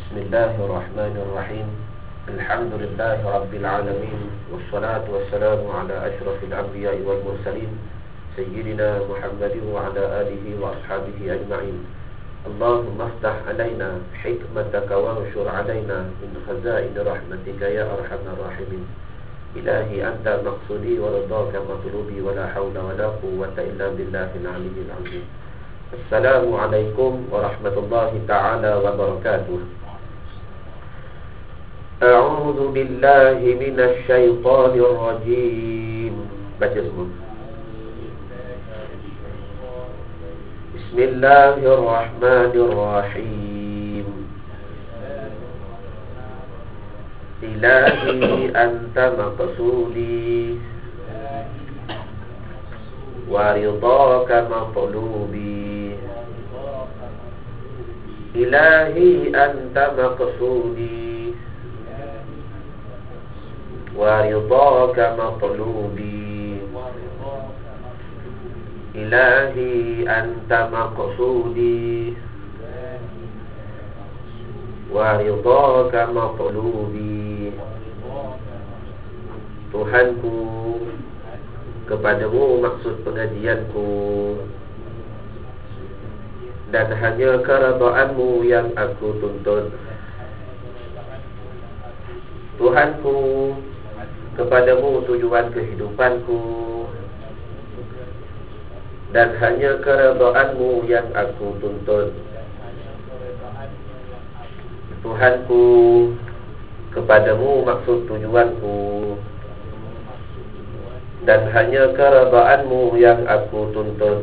Bismillahirrahmanirrahim. Alhamdulillahi Rabbil Alamin. Wassalatu wassalamu ala ashrafil anbiya'i wal mursalin Sayyidina Muhammadin wa ala alihi wa ashabihi ajma'in. Allahumma aftah alaina hikmataka wa anshur alaina min khazain rahmatika ya arhamar rahimin. Ilahi anta maqsudi wa ridhaka matlubi wa la hawla wa la quwwata illa billahil aliyyil azim. Assalamualaikum warahmatullahi ta'ala wabarakatuh. A'udzu billahi minasy syaithanir rajim. Baca semua. Bismillahirrahmanirrahim. Ilahi anta maqsudi wa ridhaka matlubi. Ilahi anta maqsudi wa ridhaka matlubi. Ilahi anta maqsudi wa ridhaka matlubi. Tuhanku, kepadamu maksud pengajianku, dan hanya keredaanmu yang aku tuntut. Tuhanku, kepadamu tujuan kehidupanku, dan hanya keredaanmu yang aku tuntut. Tuhanku, kepadamu maksud tujuanku, dan hanya keredaanmu yang aku tuntut.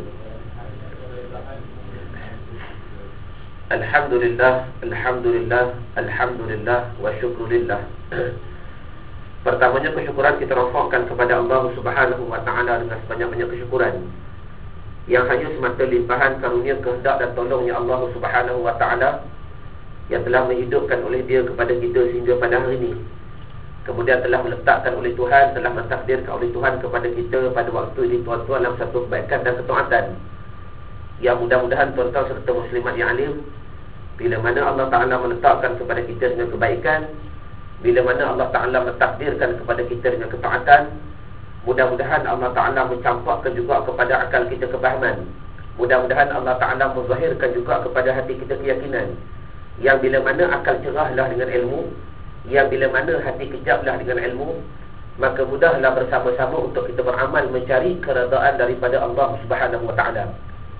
Alhamdulillah, alhamdulillah, alhamdulillah wa syukrulillah. Pertamanya kesyukuran kita rafakkan kepada Allah Subhanahu wa ta'ala dengan sebanyak-banyak kesyukuran, yang hanya semata limpahan karunia, kehendak dan tolongnya Allah Subhanahu wa ta'ala yang telah menghidupkan oleh Dia kepada kita sehingga pada hari ini. Kemudian telah meletakkan oleh Tuhan, telah mentakdirkan oleh Tuhan kepada kita pada waktu ini tuan-tuan dalam satu kebaikan dan ketaatan yang mudah-mudahan tuan-tuan serta muslimat yang alim, bila mana Allah Ta'ala meletakkan kepada kita dengan kebaikan, bila mana Allah Ta'ala mentakdirkan kepada kita dengan ketaatan, mudah-mudahan Allah Ta'ala mencampakkan juga kepada akal kita kefahaman. Mudah-mudahan Allah Ta'ala menzahirkan juga kepada hati kita keyakinan, yang bila mana akal cerahlah dengan ilmu, yang bila mana hati kejaplah dengan ilmu, maka mudahlah bersama-sama untuk kita beramal mencari keredaan daripada Allah Subhanahu wa ta'ala.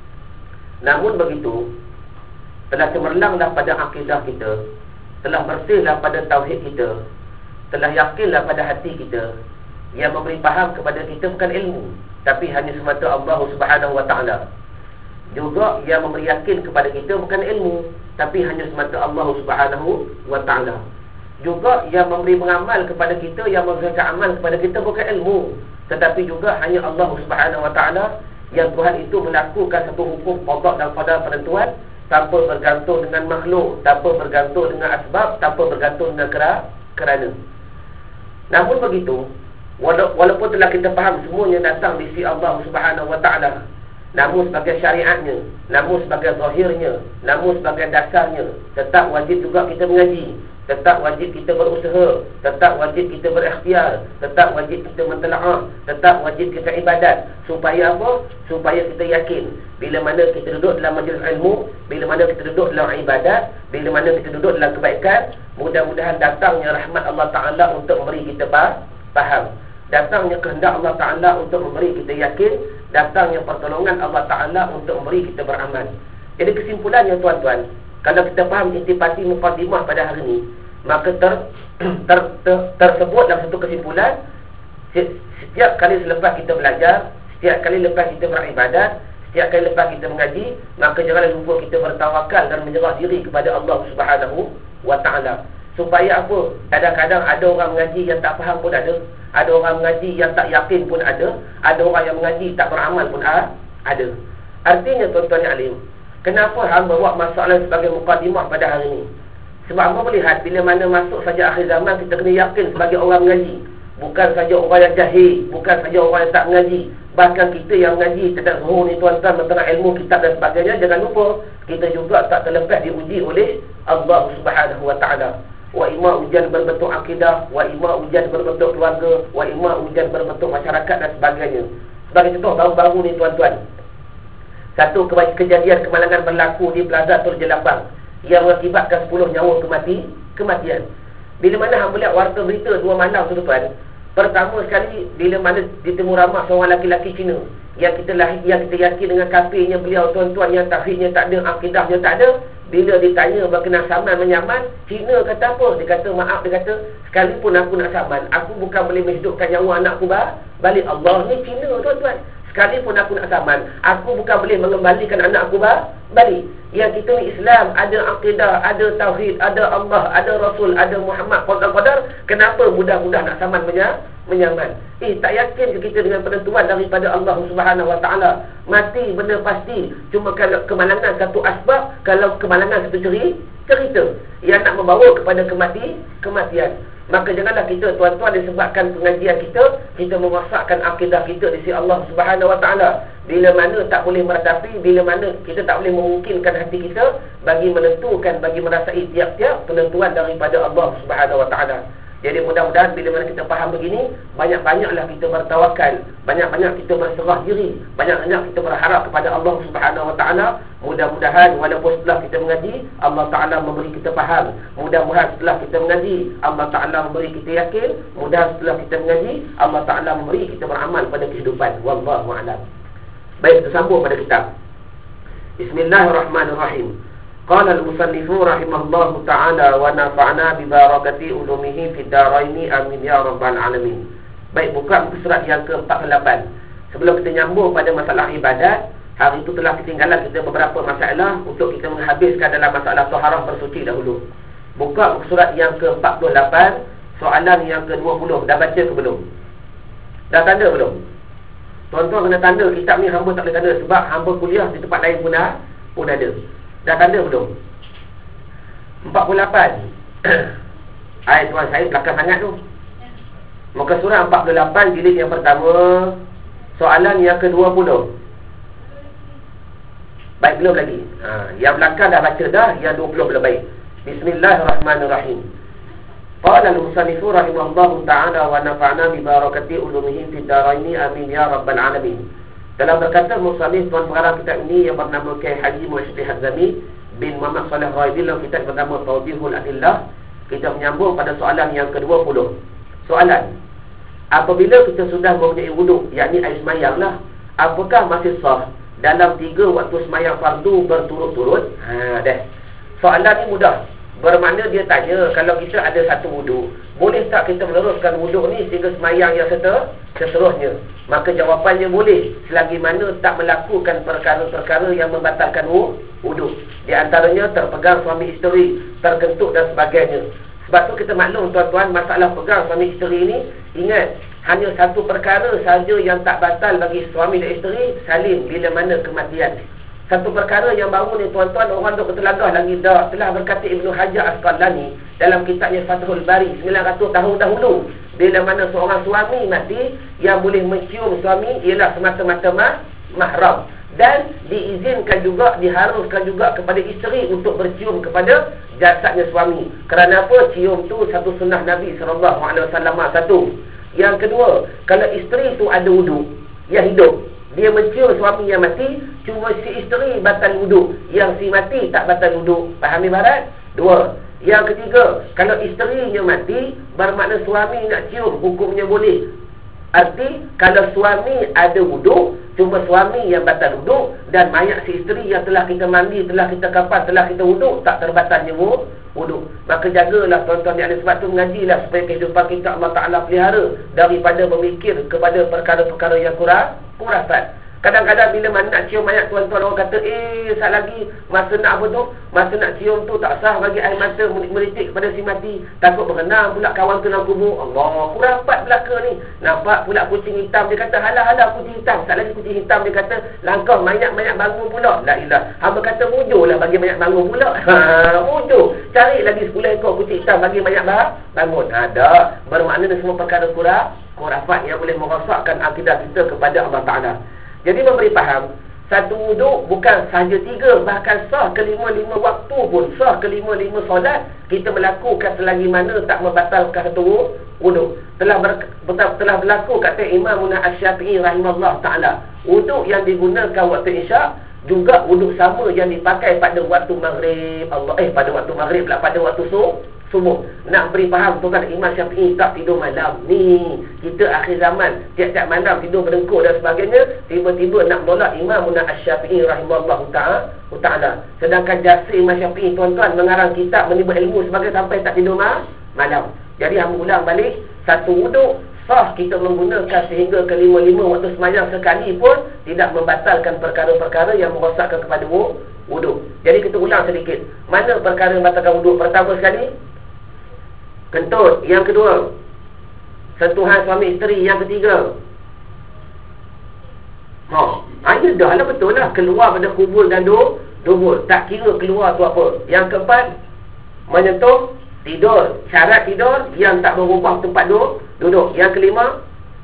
Namun begitu, telah cemerlanglah pada akidah kita, telah bersihlah pada tauhid kita, telah yakinlah pada hati kita. Yang memberi faham kepada kita bukan ilmu, tapi hanya semata Allah Subhanahu wa ta'ala. Juga yang memberi yakin kepada kita bukan ilmu, tapi hanya semata Allah Subhanahu wa ta'ala. Juga yang memberi mengamal kepada kita, yang memberikan amal kepada kita bukan ilmu, tetapi juga hanya Allah Subhanahu wa ta'ala. Yang Tuhan itu melakukan satu hukum qada dan qadar penentuan tanpa bergantung dengan makhluk, tanpa bergantung dengan asbab, tanpa bergantung dengan kerana. Namun begitu, walaupun telah kita faham semuanya datang di sisi Allah Subhanahu wa ta'ala, namun sebagai syariatnya, namun sebagai zahirnya, namun sebagai dasarnya, tetap wajib juga kita mengaji, tetap wajib kita berusaha, tetap wajib kita berikhtiar, tetap wajib kita mentelaah, tetap wajib kita ibadat. Supaya apa? Supaya kita yakin, bila mana kita duduk dalam majlis ilmu, bila mana kita duduk dalam ibadat, bila mana kita duduk dalam kebaikan, mudah-mudahan datangnya rahmat Allah Ta'ala untuk memberi kita faham, datangnya kehendak Allah Ta'ala untuk memberi kita yakin, datangnya pertolongan Allah Ta'ala untuk memberi kita beramal. Jadi kesimpulannya tuan-tuan, kalau kita faham intipati mukadimah pada hari ini, maka tersebut dalam satu kesimpulan, setiap kali selepas kita belajar, setiap kali lepas kita beribadat, setiap kali lepas kita mengaji, maka janganlah lupa kita bertawakal dan menyerah diri kepada Allah Subhanahu wa ta'ala. Supaya apa? Kadang-kadang ada orang mengaji yang tak faham pun ada orang mengaji yang tak yakin pun ada orang yang mengaji tak beramal pun ada. Artinya tuan-tuan yang alim, kenapa hamba buat masalah sebagai mukadimah pada hari ini? Sebab hamba melihat bila mana masuk saja akhir zaman, kita kena yakin sebagai orang mengaji, Bukan saja orang yang jahil, bukan saja orang yang tak mengaji, bahkan kita yang mengaji tidak zuhur ni tuan-tuan tentang ilmu kitab dan sebagainya. Jangan lupa kita juga tak terlepas diuji oleh Allah Subhanahu wa taala. Wa imma ujian berbentuk akidah, wa imma ujian berbentuk keluarga, wa imma ujian berbentuk masyarakat dan sebagainya. Sebagai contoh baru-baru ni tuan-tuan, satu kejadian kemalangan berlaku di Plaza Tol Jelapang yang mengakibatkan 10 nyawa kematian. Bila mana hang melihat warta berita 2 malam tu tuan, pertama sekali bila mana ditemu ramah seorang lelaki Cina yang kita yakin dengan kafirnya beliau tuan-tuan, yang tauhidnya tak ada, akidahnya tak ada. Bila ditanya berkenaan saman menyaman, Cina kata apa? Dia kata maaf, dia kata sekalipun aku nak saman, aku bukan boleh menghidupkan nyawa anakku balik. Allah ni Cina tuan-tuan. Sekalipun aku nak saman, aku bukan boleh mengembalikan anak aku balik. Yang kita ni Islam, ada akidah, ada tauhid, ada Allah, ada Rasul, ada Muhammad, qadar. Kenapa budak-budak nak saman menyaman? Tak yakin ke kita dengan penentuan daripada Allah Subhanahu wa taala? Mati benda pasti. Cuma kalau kemalangan satu asbab, kalau kemalangan satu cerita yang nak membawa kepada kematian. Maka janganlah kita tuan-tuan disebabkan pengajian kita merosakkan akidah kita di sisi Allah Subhanahu wa taala. Bila mana tak boleh meratapi, bila mana kita tak boleh memungkinkan hati kita bagi menentukan, bagi merasai tiap-tiap penentuan daripada Allah Subhanahu wa taala. Jadi mudah-mudahan bila mana kita faham begini, banyak-banyaklah kita bertawakal, banyak-banyak kita berserah diri, banyak-banyak kita berharap kepada Allah Subhanahu wa taala. Mudah-mudahan walaupun setelah kita mengaji, Allah Taala memberi kita faham. Mudah-mudahan setelah kita mengaji, Allah Taala memberi kita yakin. Mudah setelah kita mengaji, Allah Taala memberi kita beramal pada kehidupan. Wallahu a'lam. Baik, tersambung pada kitab. Bismillahirrahmanirrahim. Qala al-musannifu rahimahullahu ta'ala wa nafa'na bi barakati ulumihi fid daraini amin ya rabbal alamin. Baik, buka muka surat yang ke-48. Sebelum kita nyambung pada masalah ibadat, hari itu telah ketinggalan kita beberapa masalah untuk kita menghabiskan dalam masalah taharah bersuci dahulu. Buka muka surat yang ke-48, soalan yang ke-20. Dah baca ke belum? Dah tanda belum? Tuan-tuan kena tanda. Kitab ni hamba tak boleh tanda sebab hamba kuliah di tempat lain pun ada. Dah tanda belum? 48. Tuan saya belakang sangat tu. Muka surat 48 jilid yang pertama, soalan yang ke-20. Baik, belum lagi. Yang belakang dah baca dah, yang 20 belum baik. Bismillahirrahmanirrahim. Qala al-musannifu rahimahullahu ta'ala wa nafa'na bi barakati ulumihi fid daraini amin ya rabbal alamin. Dalam berkata musannif tuan pengarang kitab ini yang bernama Kyai Haji Muhammad Hazami bin Muhammad Saleh Raidi dalam kitab bernama Tawdihul Adillah, kita menyambung pada soalan yang ke-20. Soalan: apabila kita sudah mempunyai wuduk, yakni air semayang lah, apakah masih sah dalam 3 waktu semayang fardu berturut-turut? Dah. Soalan ni mudah. Bermakna dia tanya, kalau kita ada satu wuduk, boleh tak kita meneruskan wuduk ni sehingga semayang yang seterusnya? Maka jawapannya boleh, selagi mana tak melakukan perkara-perkara yang membatalkan wuduk. Di antaranya terpegang suami isteri, terkentut dan sebagainya. Sebab tu kita maklum tuan-tuan, masalah pegang suami isteri ni, ingat, hanya satu perkara saja yang tak batal bagi suami dan isteri, salim bila mana kematian. Satu perkara yang baru ni tuan-tuan, orang tu bertelagah lagi dah. Telah berkata Ibnu Hajar Asqalani dalam kitabnya Fathul Bari 900 tahun dahulu, bila mana seorang suami mati, yang boleh mencium suami ialah semata-mata mahram. Dan diizinkan juga, diharuskan juga kepada isteri untuk bercium kepada jasadnya suami. Kerana apa? Cium tu satu sunnah Nabi SAW. Satu. Yang kedua, kalau isteri tu ada wuduk yang hidup, dia mencium suami yang mati, cuma si isteri batal wuduk, yang si mati tak batal wuduk. Faham ibarat? 2. Yang ketiga, kalau isterinya mati, bermakna suami nak cium, hukumnya boleh. Arti, kalau suami ada wuduk, cuma suami yang batal wuduk, dan mayat si isteri yang telah kita mandi, telah kita kafan, telah kita wuduk, tak terbatalnya wuduk. Maka jagalah tuan-tuan yang ada, sebab tu mengajilah supaya kehidupan kita Allah Ta'ala pelihara daripada memikir kepada perkara-perkara yang kurang. Kadang-kadang bila mana nak cium mayat, tuan-tuan orang kata, sat lagi masa nak apa tu, masa nak cium tu tak sah bagi air mata menitik kepada si mati, takut berenang pula kawan tu dalam kubur. Allah, kurang rapat belaka ni. Nampak pula kucing hitam, dia kata halah kucing hitam. Sat lagi kucing hitam, dia kata langkah mayat-mayat bangun pula. La ilah. Hamba kata mujurlah bagi mayat bangun pula. Mujur. Cari lagi 10 ekor kucing hitam bagi mayat bangun. Ada. Bermakna semua perkara khurafat yang boleh merosakkan akidah kita kepada Allah Ta'ala. Jadi memberi faham, satu wuduk bukan sahaja 3, bahkan sah ke-5 waktu pun, sah ke-5 solat kita melakukan selagi mana tak membatalkan satu wuduk. Telah berlaku kata Imam Asy-Syafi'i rahimahullah ta'ala, wuduk yang digunakan waktu isyak juga wuduk sama yang dipakai pada waktu maghrib. Pada waktu maghrib pula, pada waktu subuh. Nak beri faham tu kan, Imam Syafi'i tak tidur malam. Ni kita akhir zaman tiap-tiap malam tidur berdengkur dan sebagainya, tiba-tiba nak menolak Imam Asy-Syafi'i rahimahullah ta'ala. Sedangkan jasa Imam Syafi'i tuan-tuan mengarang kitab, menimba ilmu sebagai sampai tak tidur malam. Jadi hamba ulang balik, satu wuduk sah kita menggunakan sehingga ke-5 waktu semayang sekali pun tidak membatalkan perkara-perkara yang merosakkan kepada wuduk. Jadi kita ulang sedikit, mana perkara yang membatalkan wuduk? Pertama sekali, kentut. Yang kedua, sentuhan suami isteri. Yang ketiga, ya dah lah, betul lah, keluar pada kubur dan dubur. Tak kira keluar tu apa. Yang keempat, menyentuh tidur. Syarat tidur yang tak berubah tempat duduk. Yang kelima,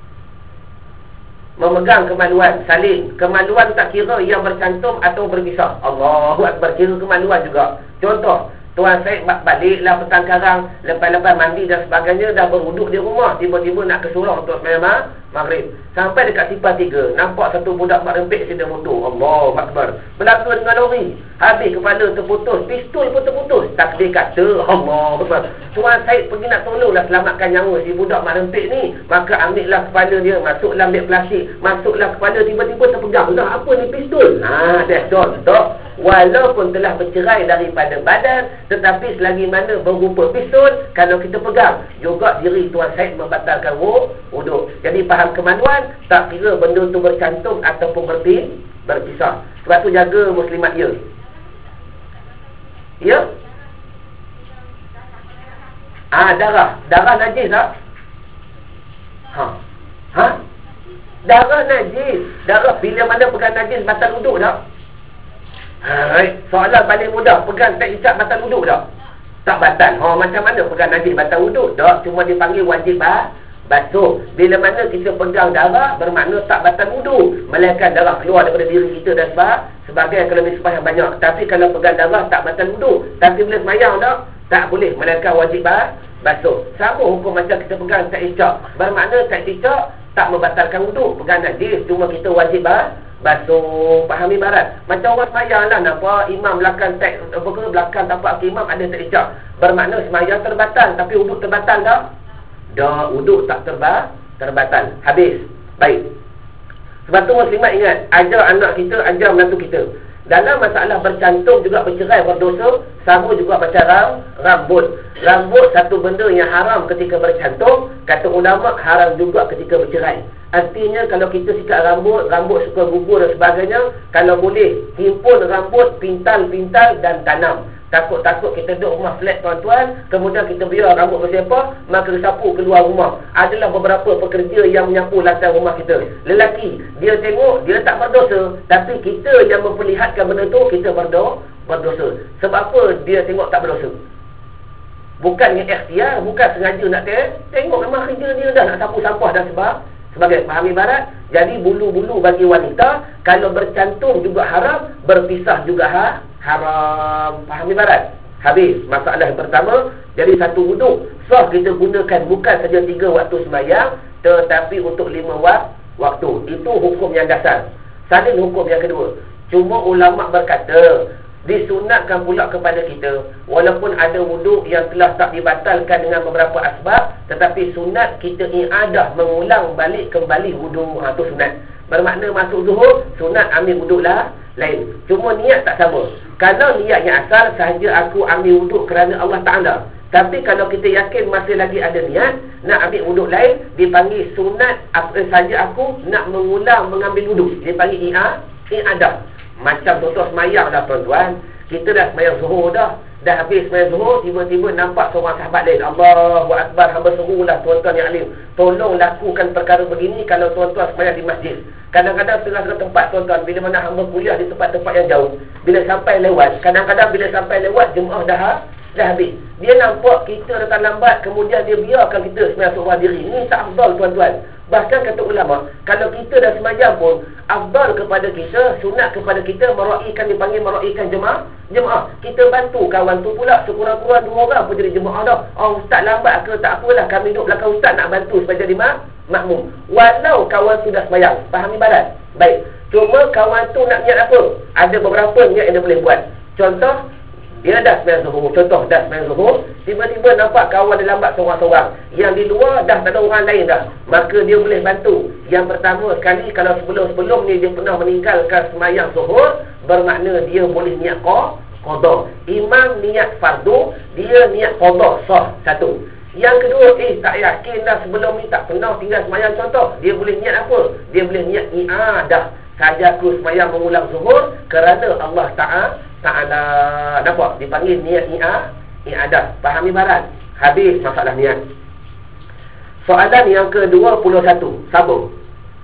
memegang kemaluan, salin. Kemaluan tak kira yang bercantum atau berpisah. Allahu Akbar, kira kemaluan juga. Contoh, Tuan Syed baliklah petang karang, lepas-lepas mandi dan sebagainya, dah berwuduk di rumah, tiba-tiba nak ke surau untuk sembahyang maghrib. Sampai dekat Sipar 3, nampak satu budak mak rempik sedang motor. Allahu Akbar. Berlaku dengan lori, habis kepala terputus, pistol pun terputus. Takdir kata, Allahu Akbar. Tuan Syed pergi nak tolonglah selamatkan nyawa si budak mak rempik ni. Maka ambillah kepala dia, masuklah ambil plastik, masuklah kepala, tiba-tiba terpegang. Dah apa ni, pistol? Dah. Walaupun telah bercerai daripada badan, tetapi selagi mana berupa pistol, kalau kita pegang, juga diri Tuan Syed membatalkan wuduk. Jadi faham kemaluan, tak kira benda tu bercantum ataupun berpisah. Sebab tu jaga muslimat ya. Ya? Darah najis tak? Darah najis. Darah bila mana pegang najis batal wuduk tak? Soalan paling mudah, pegang tak isyak batal wuduk tak? Tak batal. Macam mana pegang najis batal wuduk? Tak, cuma dipanggil wajib basuh. Bila mana kita pegang darah, bermakna tak batal wuduk, melainkan darah keluar daripada diri kita dan sebagai kalau misbah yang banyak. Tapi kalau pegang darah tak batal wuduk, tapi bila semayang tak boleh, melainkan wajib basuh. Sama hukum macam kita pegang tak isyak, bermakna tak isyak tak membatalkan wuduk. Pegang najis, cuma kita wajib basuh. Faham ibarat? Macam orang semayang lah, nampak imam belakang belakang tapak ke imam ada tak isyak, bermakna semayang terbatal, tapi wuduk terbatal tak? Dah, wuduk tak terbatal. Habis. Baik. Sebab tu muslimat ingat, ajar anak kita, ajar menantu kita. Dalam masalah bercantum juga bercerai berdosa, sama juga macam rambut. Rambut satu benda yang haram ketika bercantum, kata ulama haram juga ketika bercerai. Artinya kalau kita sikat rambut suka gugur dan sebagainya, kalau boleh himpun rambut, pintal dan tanam. Takut-takut kita duduk rumah flat tuan-tuan, kemudian kita biar rambut bersepah, maka sapu keluar rumah. Adalah beberapa pekerja yang menyapu lantai rumah kita. Lelaki, dia tengok, dia tak berdosa, tapi kita yang memperlihatkan benda tu, kita berdosa. Sebab apa dia tengok tak berdosa? Bukannya ikhtiar, bukan sengaja nak tengok, memang kerja dia dah nak sapu sampah dan sebagai. Faham ibarat? Jadi bulu-bulu bagi wanita, kalau bercantum juga haram, berpisah juga haram. Faham ibarat? Habis masalah yang pertama. Jadi satu wuduk sah kita gunakan bukan saja 3 waktu sembahyang, tetapi untuk 5 waktu. Itu hukum yang dasar. Salin hukum yang kedua. Cuma ulama berkata, disunatkan pula kepada kita, walaupun ada wuduk yang telah tak dibatalkan dengan beberapa asbab, tetapi sunat kita i'adah, mengulang balik kembali wuduk. Itu sunat. Bermakna masuk zuhur, sunat ambil wuduk lain. Cuma niat tak sama. Kalau niatnya asal sahaja aku ambil wuduk kerana Allah Ta'ala, Tapi kalau kita yakin masih lagi ada niat nak ambil wuduk lain, dipanggil sunat apa saja aku nak mengulang mengambil wuduk. Dipanggil i'adah. Macam contoh semayang dah tuan-tuan. Kita dah semayang zuhur dah. Dah habis semayang zuhur, tiba-tiba nampak seorang sahabat lain. Allahu Akbar, hamba serulah tuan-tuan yang alim. Tolong lakukan perkara begini kalau tuan-tuan semayang di masjid. Kadang-kadang tengah-tengah tempat tuan-tuan, bila mana hamba kuliah di tempat-tempat yang jauh, bila sampai lewat, kadang-kadang bila sampai lewat, jemaah dah habis. Dia nampak kita datang lambat, kemudian dia biarkan kita semayang seorang diri. Ini tak afdal tuan-tuan. Bahkan kata ulama, kalau kita dah semayang pun, afdal kepada kita, sunat kepada kita meraihkan, dipanggil meraihkan jemaah. Kita bantu kawan tu pula, sekurang-kurang 2 orang pun jadi jemaah dah. Oh, ustaz lambat ke? Tak apalah, kami duduk belakang ustaz nak bantu supaya jadi makmum. Walau kawan tu dah semayang, faham ibarat? Baik, cuma kawan tu nak niat apa? Ada beberapa niat yang dia boleh buat. Contoh, dia dah semayang zuhur, tiba-tiba nampak kawan dia lambat seorang-seorang. Yang di luar dah tak ada orang lain dah. Maka dia boleh bantu. Yang pertama sekali, kalau sebelum ni dia pernah meninggalkan semayang zuhur, bermakna dia boleh niat qada. Imam niat fardu, dia niat qada, sah. Satu. Yang kedua, tak yakin dah sebelum ni tak pernah tinggal semayang, contoh, dia boleh niat apa? Dia boleh niat i'adah. Saja aku semayang mengulang zuhur kerana Allah Ta'ala, nampak? Dipanggil niat i'adah. Faham ibarat? Habis masalah niat. Soalan yang ke-21, sambung.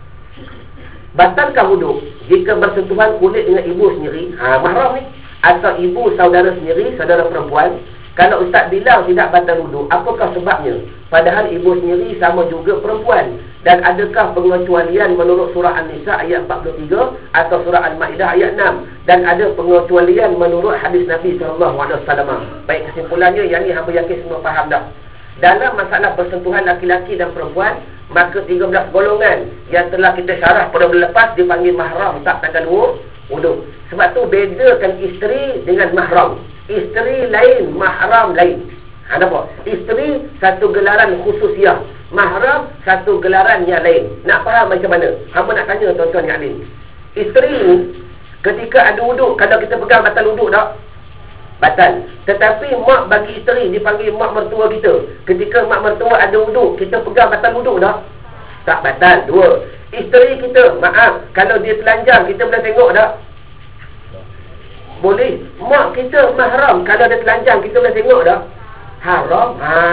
Batalkah wuduk jika bersentuhan kulit dengan ibu sendiri, mahram ni, atau ibu saudara sendiri, saudara perempuan? Kalau ustaz bilang tidak batal wuduk, apakah sebabnya? Padahal ibu sendiri sama juga perempuan. Dan adakah pengecualian menurut surah An-Nisa ayat 43 atau surah Al-Ma'idah ayat 6? Dan ada pengecualian menurut hadis Nabi SAW. Baik, kesimpulannya, yang ni hamba yakin semua faham dah. Dalam masalah persentuhan laki-laki dan perempuan, maka 13 golongan yang telah kita syarah pada bulan lepas dipanggil mahram tak tanggal wuduk. Sebab tu bedakan isteri dengan mahram. Isteri lain, mahram lain. Nampak? Isteri satu gelaran khususiah, mahram satu gelaran yang lain. Nak faham macam mana? Hamba nak tanya tuan-tuan yang alim. Isteri ni ketika ada wuduk, kalau kita pegang batal wuduk tak? Batal. Tetapi mak bagi isteri dipanggil mak mertua kita. Ketika mak mertua ada wuduk, kita pegang batal wuduk tak? Tak batal. 2. Isteri kita, maaf, kalau dia telanjang, kita boleh tengok tak? Boleh. Mak kita mahram, kalau dia telanjang, kita boleh tengok tak? Haram.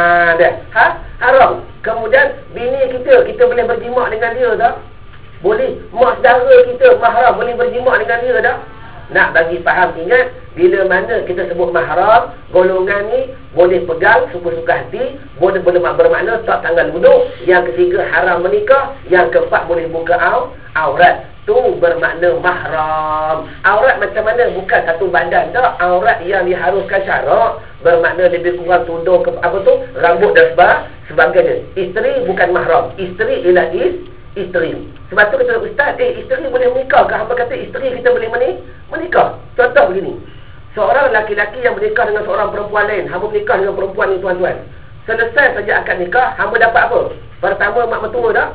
Haram. Kemudian bini kita boleh berjimak dengan dia tak? Boleh. Mak saudara kita mahram, boleh berjimak dengan dia tak? Nak bagi faham, ingat, bila mana kita sebut mahram, golongan ni boleh pegang suka-suka hati, boleh bermakna tak tanggal wuduk. Yang ketiga, haram menikah. Yang keempat, boleh buka aurat. Tu bermakna mahram. Aurat macam mana? Bukan satu badan tak. Aurat yang diharuskan syarak, bermakna lebih kurang tudung ke apa tu, rambut dan sebagainya. Isteri bukan mahram. Isteri ialah isteri. Sebab tu kata ustaz, isteri boleh menikah ke? Hamba kata isteri kita boleh menikah. Contoh begini, seorang laki-laki yang menikah dengan seorang perempuan lain, hamba menikah dengan perempuan ni tuan-tuan. Selesai saja akad nikah, hamba dapat apa? Pertama, mak mertua tak?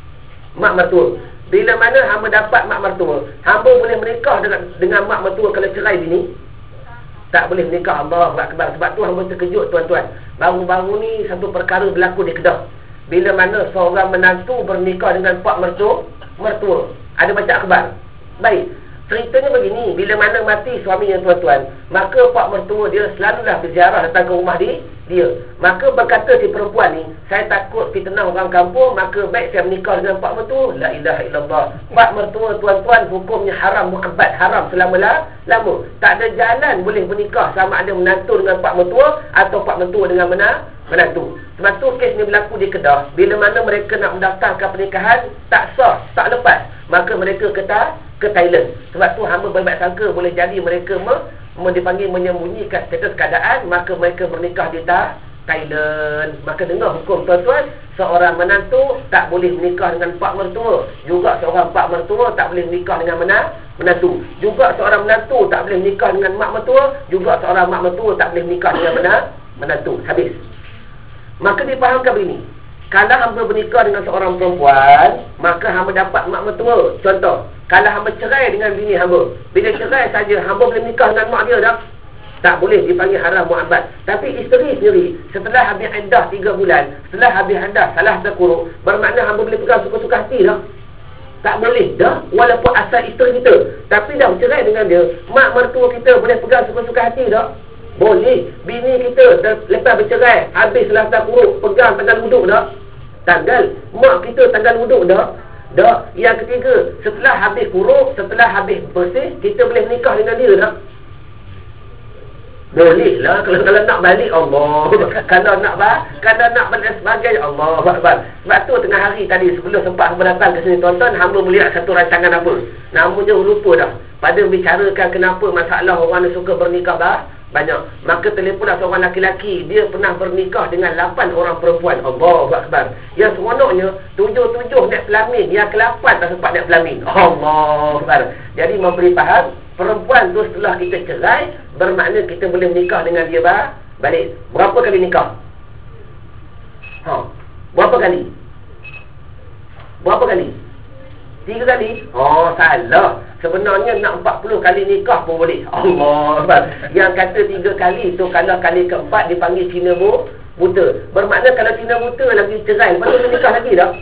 Mak mertua. Bila mana hamba dapat mak mertua, hamba boleh menikah dengan mak mertua kalau cerai bini? Tak boleh menikah. Allahu Akbar. Sebab tu hamba terkejut tuan-tuan. Baru-baru ni satu perkara berlaku di Kedah. Bila mana seorang menantu bernikah dengan pak mertua. Ada baca akhbar? Baik. Ceritanya begini, bila mana mati suaminya tuan-tuan, maka pak mertua dia selalulah berziarah datang ke rumah dia. Maka berkata si perempuan ni, saya takut fitnah orang kampung, maka baik saya menikah dengan pak mertua. La ilaha illallah. Pak mertua tuan-tuan hukumnya haram mu'abbad, haram selama-lama. Tak ada jalan boleh menikah sama ada menantu dengan pak mertua atau pak mertua dengan menantu. Sebab tu kes ni berlaku di Kedah. Bila mana mereka nak mendaftarkan pernikahan, tak sah, tak lepas, maka mereka ke Thailand. Sebab tu hamba berbaik sangka boleh jadi mereka dipanggil menyembunyikan status keadaan, maka mereka bernikah di Thailand. Maka dengar hukum tuan-tuan, seorang menantu tak boleh menikah dengan pak mertua. Juga seorang pak mertua tak boleh menikah dengan menantu. Juga seorang menantu tak boleh menikah dengan mak mertua. Juga seorang mak mertua tak boleh menikah dengan menantu. Habis. Maka difahamkan begini, kalau hamba bernikah dengan seorang perempuan, maka hamba dapat mak mertua. Contoh, kalau hamba cerai dengan bini hamba, bila cerai saja, hamba boleh nikah dengan mak dia tak? Tak boleh dipanggil haram mu'abbad. Tapi isteri sendiri, setelah habis iddah 3 bulan, setelah habis iddah salah terkuruk, bermakna hamba boleh pegang suka-suka hati dah. Tak boleh dah, walaupun asal isteri kita. Tapi dah bercerai dengan dia, mak mertua kita boleh pegang suka-suka hati dah. Boleh. Bini kita lepas bercerai, habis salah terkuruk, pegang tanggal wuduk dah. Tanggal. Mak kita tanggal wuduk dah. Dah. Yang ketiga, setelah habis kuruk, setelah habis bersih, kita boleh nikah dengan dia dah. Boleh lah kalau nak balik, Allah. Kalau nak balik sebagainya, Allah Akbar. Sebab tu tengah hari tadi sebelum sempat hamba datang ke sini tuan-tuan, hamba melihat satu rancangan apa, namanya lupa dah. Pada bicarakan kenapa masalah orang yang suka bernikah banyak. Maka telefonlah seorang laki-laki, dia pernah bernikah dengan 8 orang perempuan. Allahu Akbar. Yang seronoknya 7 naik pelamin, yang ke-8 tak sempat naik pelamin. Allahu Akbar. Jadi memberi faham, perempuan tu setelah kita cerai, bermakna kita boleh nikah dengan dia balik. Berapa kali nikah? Berapa kali? 3 kali? Oh, salah. Sebenarnya nak 40 kali nikah pun boleh. Allah Akbar. Yang kata 3 kali tu, kalau kali keempat dipanggil Cina buta. Bermakna kalau Cina buta lagi cerai, lepas tu nikah lagi tak?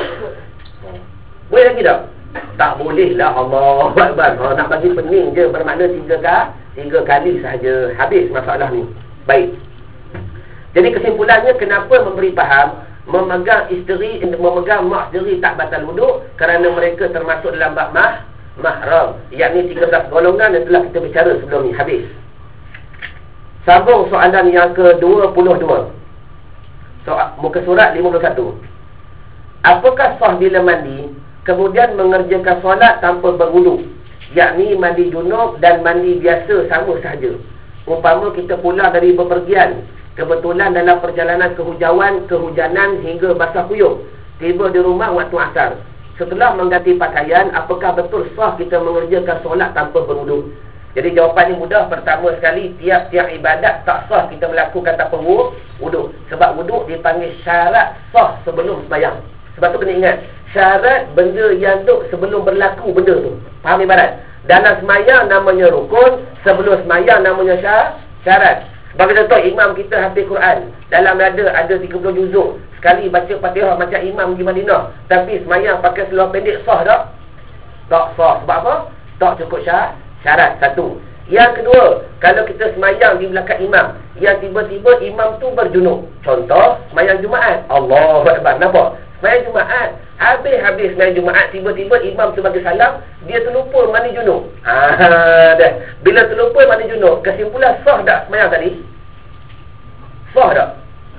Boleh lagi tak? Tak boleh lah, Allah Akbar. Nak bagi pening je, bermakna 3 kali sahaja. Habis masalah ni. Baik. Jadi kesimpulannya, kenapa memberi faham, memegang mak sendiri tak batal wuduk, kerana mereka termasuk dalam bab mahram, yakni 13 golongan yang telah kita bicara sebelum ni. Habis. Sambung soalan yang ke-22. Muka surat 51. Apakah sah bila mandi kemudian mengerjakan solat tanpa berwuduk, yakni mandi junub dan mandi biasa sama sahaja? Umpama kita pulang dari bepergian, kebetulan dalam perjalanan kehujanan hingga basah kuyup, tiba di rumah waktu asar. Setelah mengganti pakaian, apakah betul sah kita mengerjakan solat tanpa berwuduk? Jadi jawapan ini mudah. Pertama sekali, tiap-tiap ibadat tak sah kita melakukan tanpa wuduk. Sebab wuduk dipanggil syarat sah sebelum sembahyang. Sebab tu kena ingat, syarat benda yang duk sebelum berlaku benda tu. Faham ibarat? Dalam sembahyang namanya rukun, sebelum sembahyang namanya syarat. Bagi contoh, imam kita hafiz Quran, dalam ada 30 juzuk. Sekali baca Fatihah macam imam di Madinah, tapi semayang pakai seluar pendek, sah tak? Tak sah. Sebab apa? Tak cukup syarat. Satu. Yang kedua, kalau kita semayang di belakang imam, yang tiba-tiba imam tu berjunub. Contoh, semayang Jumaat. Allahu Akbar. Nampak? Semayang Jumaat, habis semayang Jumaat, tiba-tiba imam tu bagi salam, dia terlupa mandi junub. Dah. Bila terlupa mandi junub, kesimpulan sah tak semayang tadi? Sah tak?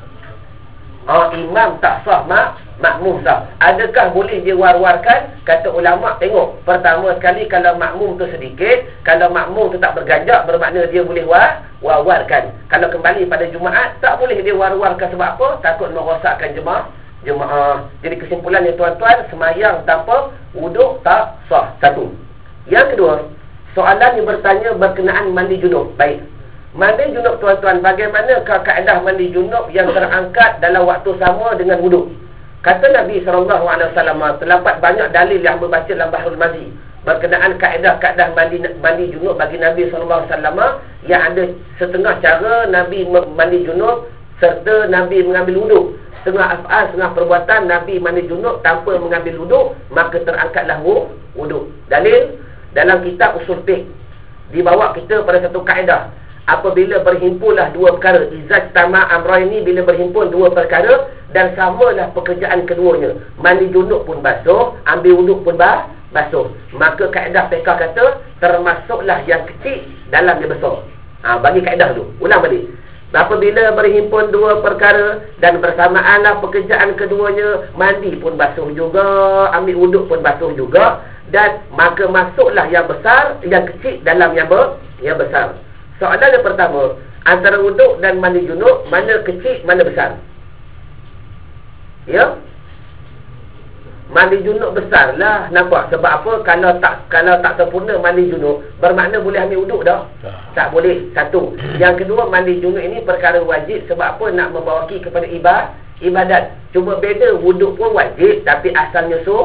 Imam tak sah, makmum sah. Adakah boleh dia war-warkan? Kata ulama, tengok. Pertama sekali, kalau makmum tu sedikit, kalau makmum tu tak berganjak, bermakna dia boleh war-warkan. Kalau kembali pada Jumaat, tak boleh dia war-warkan. Sebab apa? Takut merosakkan jemaah. Jadi kesimpulannya tuan-tuan, semayang tanpa wuduk tak sah. Satu. Yang kedua, soalan yang bertanya berkenaan mandi junub. Baik. Mandi junub tuan-tuan, bagaimanakah kaedah mandi junub yang terangkat dalam waktu sama dengan wuduk? Kata Nabi SAW, terdapat banyak dalil yang membaca dalam Bahrul Mazi berkenaan kaedah-kaedah mandi junub bagi Nabi SAW, yang ada setengah cara Nabi mandi junub serta Nabi mengambil wuduk. Setengah af'al, setengah perbuatan Nabi mandi junub tanpa mengambil wuduk, maka terangkatlah wuduk. Dalil dalam kitab usul fiqh dibawa kita pada satu kaedah. Apabila berhimpunlah dua perkara, izat tama amraini, bila berhimpun dua perkara dan samalah pekerjaan keduanya, mandi junub pun basuh, ambil wuduk pun basuh, maka kaedah fiqh kata termasuklah yang kecil dalam yang besar. Bagi kaedah tu, ulang balik. Apabila berhimpun dua perkara dan bersamaanlah pekerjaan keduanya, mandi pun basuh juga, ambil wuduk pun basuh juga, dan maka masuklah yang besar, yang kecil dalam yang besar. Soalan yang pertama, antara wuduk dan mandi junub, mana kecil, mana besar? Ya? Mandi junub besar lah. Nampak? Sebab apa? Kalau tak sempurna mandi junub, bermakna boleh ambil wuduk dah? Tak boleh. Satu. Yang kedua, mandi junub ini perkara wajib. Sebab apa? Nak membawaki kepada ibadat. Cuma beda, wuduk pun wajib, tapi asalnya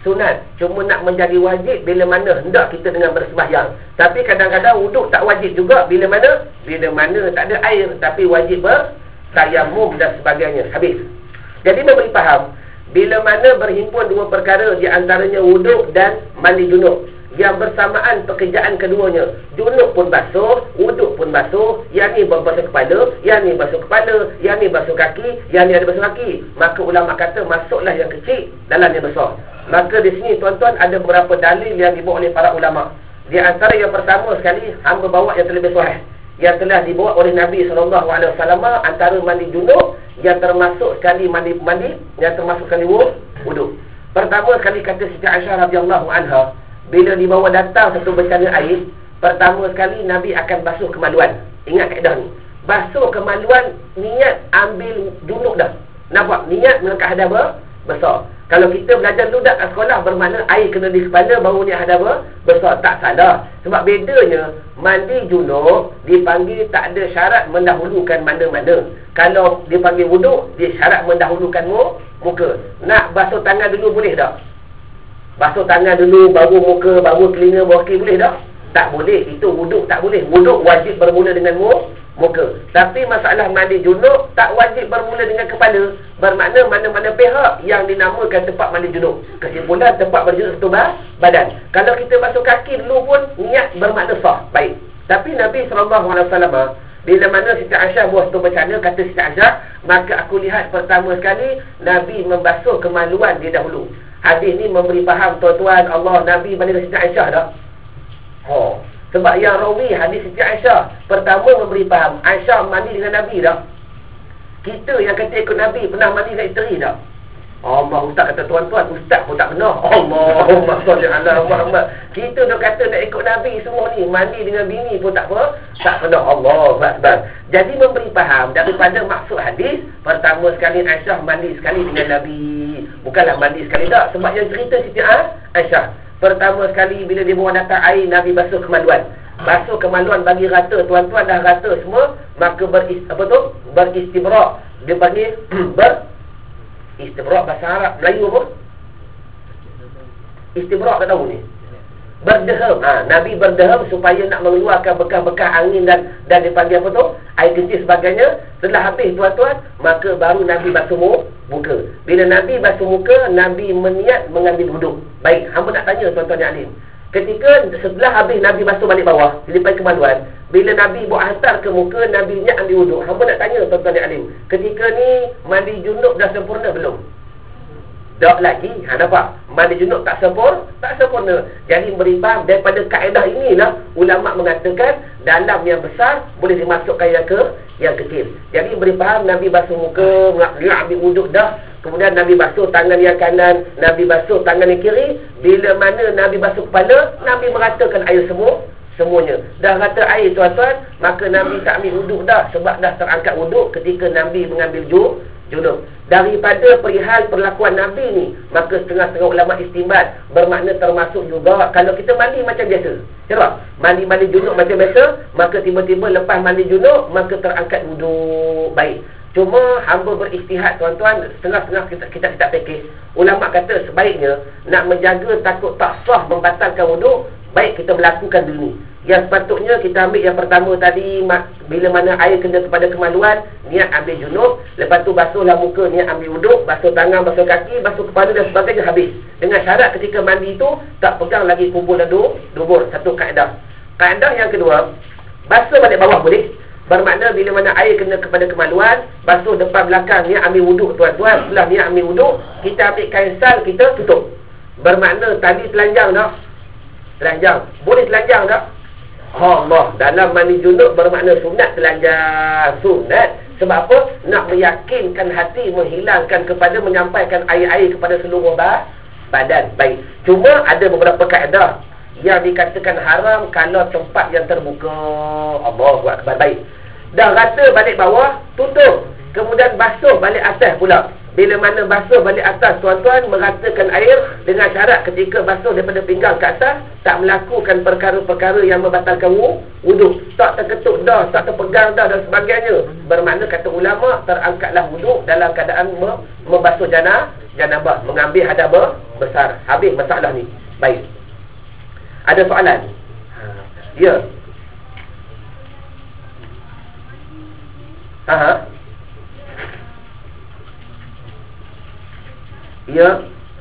sunat. Cuma nak menjadi wajib bila mana hendak kita dengan bersembahyang. Tapi kadang-kadang wuduk tak wajib juga bila mana tak ada air, tapi wajib bertayamum dan sebagainya. Habis. Jadi memberi faham, bila mana berhimpun dua perkara, di antaranya wuduk dan mandi junub, yang bersamaan pekerjaan keduanya, junub pun basuh, wuduk pun basuh, yang ni berbasuh kepala, yang ni basuh kepala, yang ni basuh kaki, yang ni ada basuh kaki, maka ulama kata masuklah yang kecil dalam yang besar. Maka di sini tuan-tuan ada beberapa dalil yang dibawa oleh para ulama. Di antara yang pertama sekali, hamba bawa yang terlebih sahih, yang telah dibawa oleh Nabi SAW, antara mandi junub yang termasuk sekali mandi yang termasuk sekali wuduk. Pertama sekali kata Siti Aisyah radhiyallahu anha, bila dibawa datang satu bencana air, pertama sekali Nabi akan basuh kemaluan. Ingat kaedah ni, basuh kemaluan, niat ambil junub dah. Nampak? Niat mengangkat hadas besar. Kalau kita belajar dulu kat sekolah, bermakna air kena di kepala baru niat hadas besar. Tak salah. Sebab bedanya, mandi junub dipanggil tak ada syarat mendahulukan mana-mana. Kalau dipanggil wuduk, dia syarat mendahulukan muka. Nak basuh tangan dulu boleh tak? Basuh tangan dulu, baru muka, baru telinga, baru kaki, boleh tak? Tak boleh. Itu wuduk tak boleh. Wuduk wajib bermula dengan muka. Tapi masalah mandi junub tak wajib bermula dengan kepala. Bermakna mana-mana pihak yang dinamakan tempat mandi junub. Kesimpulan, tempat mandi junub satu badan. Kalau kita basuh kaki dulu pun niat bermakna sah. Baik. Tapi Nabi SAW, bila mana Siti Aisyah buat satu bencana, kata Siti Aisyah, maka aku lihat pertama sekali Nabi membasuh kemaluan dia dahulu. Hadis ni memberi faham tuan-tuan, Allah Nabi banding Siti Aisyah tak? Sebab yang rawi hadis Siti Aisyah pertama memberi faham, Aisyah mandi dengan Nabi tak? Kita yang kata ikut Nabi pernah mandi dengan isteri tak? Allah, ustaz kata tuan-tuan, ustaz pun tak pernah. Allahumma salli ala Muhammad. Kita dah kata nak ikut Nabi semua ni, mandi dengan bini pun tak pernah. Allahu akbar. Jadi memberi faham daripada maksud hadis, pertama sekali Aisyah mandi sekali dengan Nabi. Bukanlah mandi sekali tak, sebab yang cerita Siti Aisyah, pertama sekali bila dia bawa datang air, Nabi basuh kemaluan. Basuh kemaluan bagi rata, tuan-tuan dah rata semua, maka beristibrak. Dia panggil istibrak bahasa Arab, Melayu apa? Istibrak tak tahu ni. Berdeham. Nabi berdeham supaya nak mengeluarkan bekas-bekas angin dan dipanggil apa tu? Air kencing sebagainya. Setelah habis tuan-tuan, maka baru Nabi basuh muka. Bila Nabi basuh muka, Nabi meniat mengambil wuduk. Baik, hamba nak tanya tuan-tuan yang alim. Ketika setelah habis Nabi basuh balik bawah, dilipai kemaluan, bila Nabi buat hantar ke muka, Nabi niat ambil wuduk. Hamba nak tanya tuan-tuan yang alim, ketika ni mandi junub dah sempurna belum? Tak lagi. Nampak? Mandi junub tak sempurna. Jadi beri faham daripada kaedah inilah ulama mengatakan dalam yang besar boleh dimasukkan yang kecil. Jadi beri faham Nabi basuh muka, dia ambil wuduk dah. Kemudian Nabi basuh tangan yang kanan, Nabi basuh tangan yang kiri. Bila mana Nabi basuh kepala, Nabi meratakan air semuanya. Dah rata air tuan-tuan, maka Nabi tak ambil wuduk dah, sebab dah terangkat wuduk ketika Nabi mengambil junub. Daripada perihal perlakuan Nabi ni, maka setengah-setengah ulama istimbat, bermakna termasuk juga kalau kita mandi macam biasa. Nampak? Mandi junub macam biasa, maka tiba-tiba lepas mandi junub, maka terangkat wuduk. Baik. Cuma hamba beristihad tuan-tuan, setengah-setengah kita fikir. Ulama kata sebaiknya nak menjaga takut tak sah membatalkan wuduk, baik kita melakukan dulu. Yang sepatutnya kita ambil yang pertama tadi, bila mana air kena kepada kemaluan, niat ambil junub. Lepas tu basuhlah muka, niat ambil wuduk. Basuh tangan, basuh kaki, basuh kepala dan sebagainya, habis. Dengan syarat ketika mandi tu tak pegang lagi kumpul dan dubur. Satu kaedah. Kaedah yang kedua, basuh balik bawah boleh. Bermakna bila mana air kena kepada kemaluan, basuh depan belakang, niat ambil wuduk tuan-tuan. Setelah niat ambil wuduk, kita ambil kain sal, kita tutup. Bermakna tadi telanjang tak? Telanjang. Boleh telanjang tak? Allah, dalam mandi junub bermakna sunat telanjang. Sunat. Sebab apa? Nak meyakinkan hati, menghilangkan kepada, menyampaikan air-air kepada seluruh badan. Baik. Cuma ada beberapa kaedah yang dikatakan haram kalau tempat yang terbuka. Allahu akbar. Baik. Dah rata balik bawah, tutup. Kemudian basuh balik atas pula. Bila mana basuh balik atas, tuan-tuan meratakan air dengan syarat ketika basuh daripada pinggang ke atas, tak melakukan perkara-perkara yang membatalkan wuduk. Tak terketuk dah, tak terpegang dah dan sebagainya. Bermakna kata ulama, terangkatlah wuduk dalam keadaan membasuh janabah, mengambil hadas besar. Habis masalah ni. Baik. Ada soalan? Ya. Ya.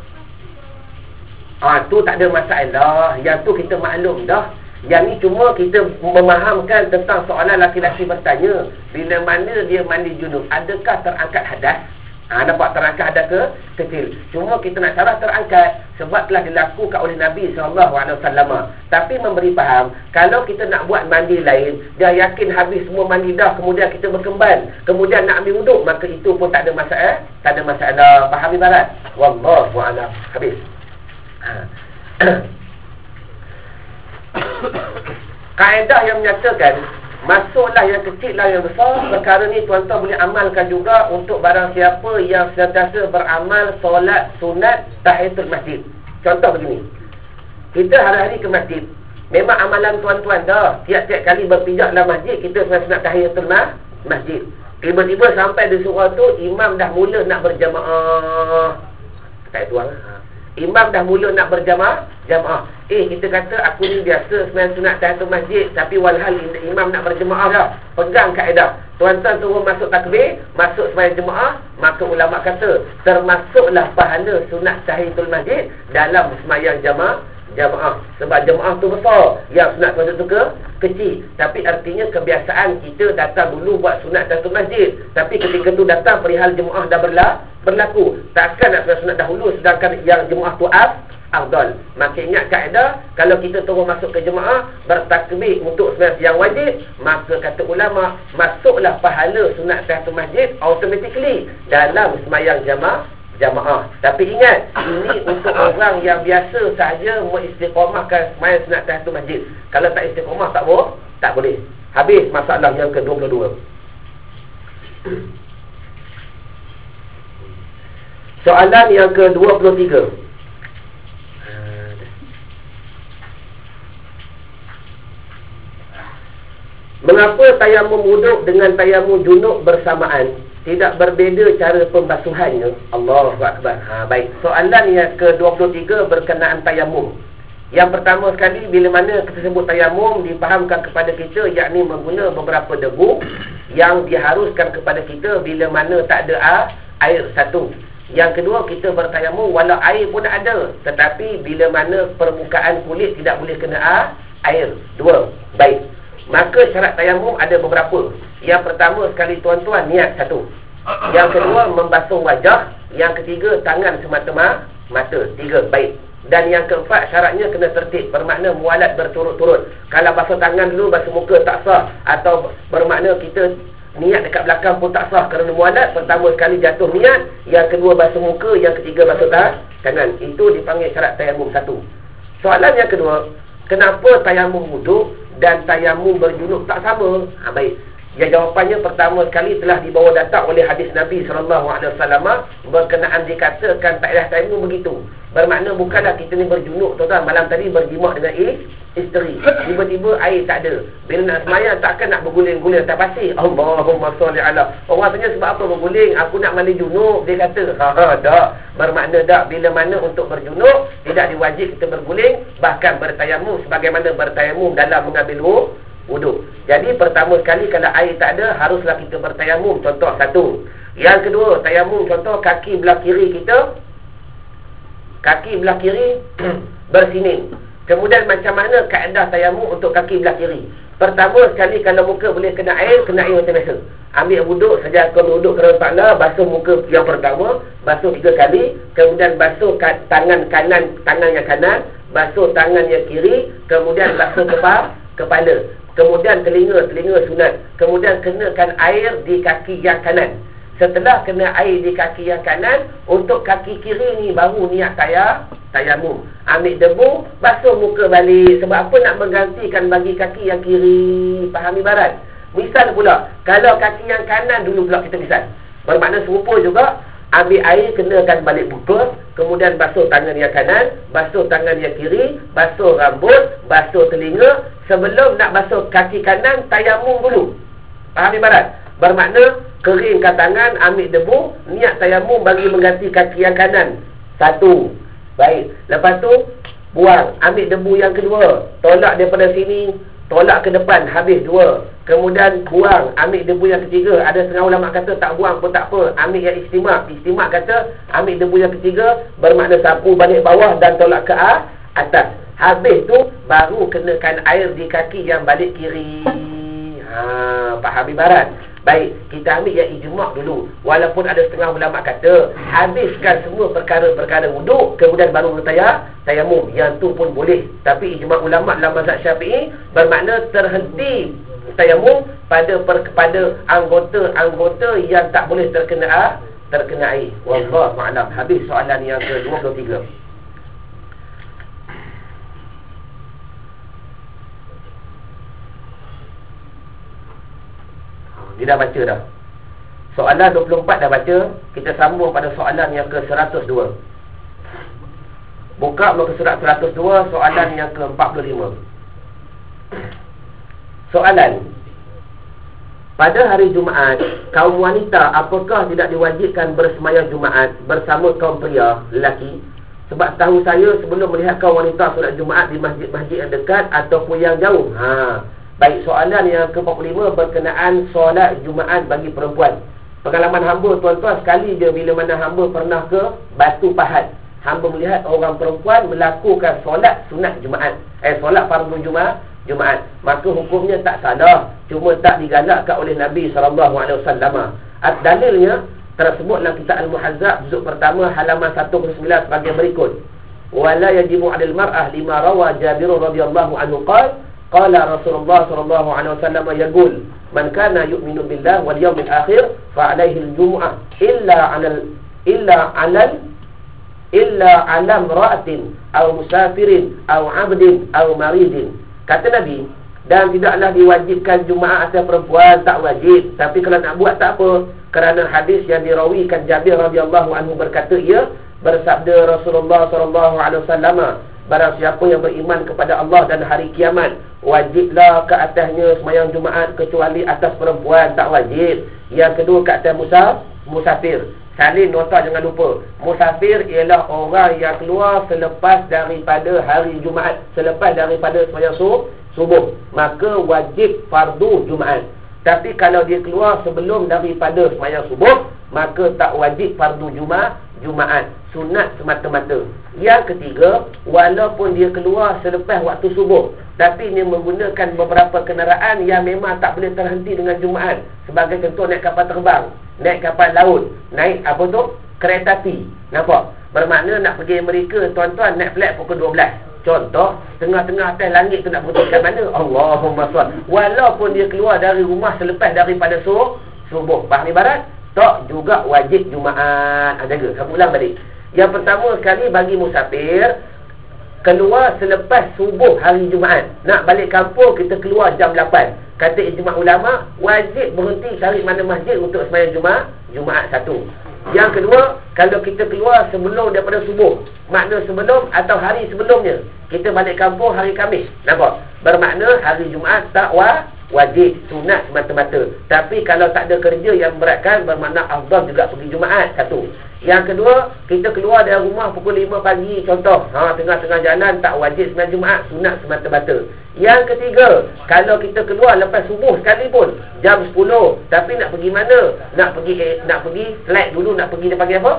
Tu tak ada masalah. Yang tu kita maklum dah. Yang ni cuma kita memahamkan tentang soalan laki-laki bertanya, bila mana dia mandi junub, adakah terangkat hadas? Nampak terangkat hadas ke kecil. Cuma kita nak syarah terangkat sebab telah dilakukan oleh Nabi SAW. Tapi memberi faham, kalau kita nak buat mandi lain, dia yakin habis semua mandi dah, kemudian kita berkemban, kemudian nak ambil wuduk, maka itu pun tak ada masalah. Tak ada masalah. Faham ibarat? Wallahu a'lam. Habis. Kaedah yang menyatakan masuklah yang kecil lah yang besar. Perkara ni tuan-tuan boleh amalkan juga untuk barang siapa yang sentiasa beramal solat sunat tahiyatul masjid. Contoh begini, kita hari-hari ke masjid, memang amalan tuan-tuan dah, tiap-tiap kali berpijak dalam masjid kita sunat tahiyatul masjid. Tiba-tiba sampai di surah tu, imam dah mula nak berjamaah. Tak tuan, imam dah mula nak berjamaah. Kita kata aku ni biasa sembahyang sunat tahiyatul masjid, tapi walhal imam nak berjemaah dah. Pegang kaedah. Tuan-tuan turun masuk takbir, masuk sembahyang jemaah, maka ulama kata termasuklah pahala sunat tahiyatul masjid dalam sembahyang jamaah. Sebab jemaah tu besar, yang sunat masjid tu kecil. Tapi artinya kebiasaan kita datang dulu buat sunat tahiyatul masjid, tapi ketika tu datang perihal jemaah dah berlaku. Takkan nak sunat dahulu sedangkan yang jemaah tu afdal. Maka ingat kaedah, kalau kita turun masuk ke jemaah bertakbir untuk sembahyang yang wajib, maka kata ulama masuklah pahala sunat tahiyatul masjid automatically dalam sembahyang jamaah. Tapi ingat, ini untuk orang yang biasa sahaja mengistiqamahkan sembahyang sunat tahiyatul masjid. Kalau tak istiqamah tak boleh. Habis masalah yang ke-22. Soalan yang ke-23. Mengapa tayamum wuduk dengan tayamum junub bersamaan? Tidak berbeza cara pembasuhannya. Allahu Akbar. Baik. Soalan yang ke-23 berkenaan tayamum. Yang pertama sekali, bila mana tersebut tayamum dipahamkan kepada kita, yakni mengguna beberapa debu yang diharuskan kepada kita bila mana tak ada air, satu. Yang kedua, kita bertayamum walau air pun ada, tetapi bila mana permukaan kulit tidak boleh kena air. Dua. Baik. Maka syarat tayamum ada beberapa. Yang pertama sekali tuan-tuan, niat satu. Yang kedua, membasuh wajah. Yang ketiga, tangan semata-mata. Tiga. Baik. Dan yang keempat, syaratnya kena tertib. Bermakna mualat berturut-turut. Kalau basuh tangan dulu, basuh muka tak sah. Atau bermakna kita niat dekat belakang pun tak sah kerana mualat. Pertama sekali jatuh niat, yang kedua basuh muka, yang ketiga basuh tangan. Itu dipanggil syarat tayamum satu. Soalan yang kedua, kenapa tayamum wuduk dan tayamum berjunub tak sama? Baik. Yang jawapannya, pertama sekali telah dibawa datang oleh hadis Nabi SAW berkenaan dikatakan faedah tayamum begitu. Bermakna bukanlah kita ni berjunub, tuan-tuan, malam tadi berjimak dengan isteri, tiba-tiba air tak ada. Bila nak semayang takkan nak berguling-guling atas pasir. Allahumma salli ala. Orang tanya sebab apa berguling? Aku nak mandi junub, dia kata. Tak. Bermakna tak, bila mana untuk berjunub tidak diwajib kita berguling, bahkan bertayamum sebagaimana bertayamum dalam mengambil wuduk. Jadi pertama sekali, kalau air tak ada, haruslah kita bertayamum. Contoh satu. Yang kedua, tayamum contoh kaki belah kiri kita, kaki belah kiri bersining. Kemudian macam mana kaedah tayamum untuk kaki belah kiri? Pertama sekali, kalau muka boleh kena air macam biasa. Ambil wuduk, sejahtera wuduk kerana taklah, basuh muka yang pertama, basuh 3 kali, kemudian basuh tangan kanan, tangan yang kanan, basuh tangan yang kiri, kemudian basuh kepala, kemudian telinga sunat, kemudian kenakan air di kaki yang kanan. Setelah kena air di kaki yang kanan, untuk kaki kiri ni baru niat tayamum. Ambil debu, basuh muka balik. Sebab apa? Nak menggantikan bagi kaki yang kiri. Faham ibarat? Misal pula, kalau kaki yang kanan dulu pula kita misal, bermakna serupa juga, ambil air, kenakan balik bungkus, kemudian basuh tangan yang kanan, basuh tangan yang kiri, basuh rambut, basuh telinga. Sebelum nak basuh kaki kanan, tayamum dulu. Faham ibarat? Bermakna keringkan tangan, ambil debu, niat tayamum bagi mengganti kaki yang kanan. Satu. Baik. Lepas tu buang, ambil debu yang kedua, tolak daripada sini, tolak ke depan, habis dua. Kemudian buang, ambil debu yang ketiga. Ada setengah ulama kata tak buang pun tak apa, ambil yang istimak. Istimak kata ambil debu yang ketiga, bermakna sapu balik bawah dan tolak ke atas. Habis tu baru kenakan air di kaki yang balik kiri. Faham ibarat? Baik, kita ambil yang ijma' dulu. Walaupun ada setengah ulama kata habiskan semua perkara-perkara wuduk, kemudian baru tayamum. Yang tu pun boleh. Tapi ijma' ulama dalam mazhab Syafi'i bermakna terhenti tayamum pada anggota-anggota yang tak boleh terkena air. Wallahu a'lam. Habis soalan yang ke-23. Dia dah baca dah. Soalan 24 dah baca. Kita sambung pada soalan yang ke-102. Buka muka surat 102, soalan yang ke-45. Soalan. Pada hari Jumaat, kaum wanita apakah tidak diwajibkan bersemayam Jumaat bersama kaum pria lelaki? Sebab tahu saya sebelum melihat kaum wanita solat Jumaat di masjid-masjid yang dekat ataupun yang jauh. Baik, soalan yang ke-45 berkenaan solat Jumaat bagi perempuan. Pengalaman hamba tuan-tuan, sekali je bila mana hamba pernah ke Batu Pahat, hamba melihat orang perempuan melakukan solat sunat Jumaat, solat fardu Jumaat. Maka hukumnya tak salah, cuma tak digalakkan oleh Nabi SAW. Dalilnya tersebut dalam kitab Al-Muhazzab juzuk pertama halaman 109 sebagai berikut. Wala yajibu 'alal mar'ah lima rawa Jabir radhiyallahu anhu qala Rasulullah sallallahu alaihi wasallam yaqul man kana yu'minu billah wal yawmil akhir fa 'alaihi al-jumu'ah illa 'ala imra'atin aw musafirin aw 'abdin aw maridin. Kata Nabi, dan tidaklah diwajibkan Jumaat atas perempuan, tak wajib. Tapi kalau nak buat tak apa, kerana hadis yang dirawikan Jabir radhiyallahu anhu berkata, ia bersabda Rasulullah sallallahu alaihi wasallam, barang siapa yang beriman kepada Allah dan hari kiamat, wajiblah ke atasnya sembahyang Jumaat, kecuali atas perempuan tak wajib. Yang kedua ke atas musafir. Salin nota jangan lupa. Musafir ialah orang yang keluar selepas daripada hari Jumaat, selepas daripada sembahyang subuh, maka wajib fardu Jumaat. Tapi kalau dia keluar sebelum daripada sembahyang subuh, maka tak wajib fardu Jumaat, sunat semata-mata. Yang ketiga, walaupun dia keluar selepas waktu subuh, tapi dia menggunakan beberapa kenderaan yang memang tak boleh terhenti dengan Jumaat. Sebagai contoh, naik kapal terbang, naik kapal laut, naik kereta api. Nampak? Bermakna nak pergi Amerika, tuan-tuan, naik flight pukul 12. Contoh, tengah-tengah atas langit tu nak pergi ke mana? Allahumma salli. Walaupun dia keluar dari rumah selepas daripada subuh. Faham ibarat? Tak juga wajib Jumaat. Jaga, saya ulang balik. Yang pertama sekali, bagi musafir, keluar selepas subuh hari Jumaat, nak balik kampung, kita keluar jam 8. Kata ijma' ulama, wajib berhenti cari mana masjid untuk sembahyang Jumaat satu. Yang kedua, kalau kita keluar sebelum daripada subuh, makna sebelum atau hari sebelumnya, kita balik kampung hari Khamis. Nampak? Bermakna hari Jumaat tak wajib, sunat semata-mata. Tapi kalau tak ada kerja yang beratkan, bermakna afdal juga pergi Jumaat satu. Yang kedua, kita keluar dari rumah pukul 5 pagi, contoh, tengah-tengah jalan, tak wajib sembahyang Jumaat, sunat semata-mata. Yang ketiga, kalau kita keluar lepas subuh sekalipun, jam 10, tapi nak pergi mana? Nak pergi flight dulu, nak pergi dia panggil apa?